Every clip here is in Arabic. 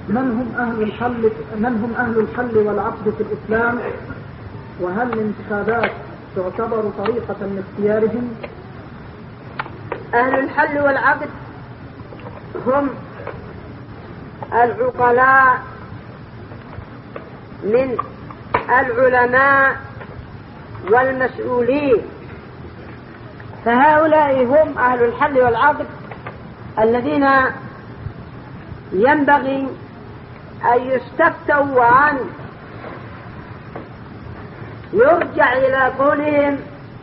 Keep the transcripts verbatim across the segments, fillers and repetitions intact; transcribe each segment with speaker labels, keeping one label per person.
Speaker 1: من هم أهل الحل من هم أهل الحل والعقد في الإسلام؟ وهل الانتخابات تعتبر طريقة لاختيارهم؟
Speaker 2: أهل الحل والعقد هم العقلاء من العلماء والمسؤولين، فهؤلاء هم أهل الحل والعقد الذين ينبغي أن يستفتوا وأن يرجع إلى قولهم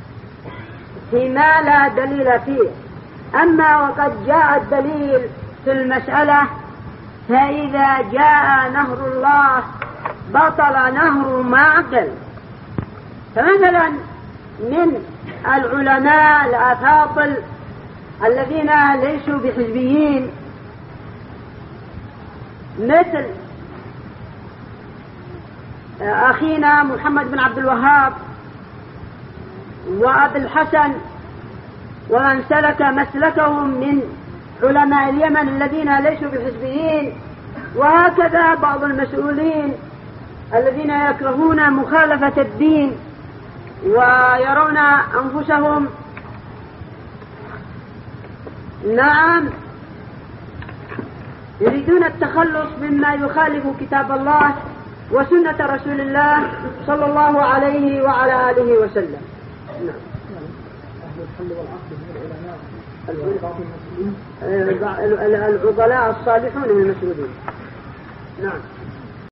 Speaker 2: فيما لا دليل فيه. أما وقد جاء الدليل في المسألة، فإذا جاء نهر الله بطل نهر ما عقل. فمثلا من العلماء الأفاضل الذين ليسوا بحزبيين مثل أخينا محمد بن عبد الوهاب وأبي الحسن ومن سلك مسلكهم من علماء اليمن الذين ليسوا بحزبيين، وهكذا بعض المسؤولين الذين يكرهون مخالفة الدين ويرون أنفسهم نعم يريدون التخلص مما يخالف كتاب الله وسنة رسول الله صلى الله عليه وعلى آله وسلم. نعم.
Speaker 1: أهل الحل والعقد من العلماء
Speaker 2: العقلاء الصالحون من المسؤولين. نعم.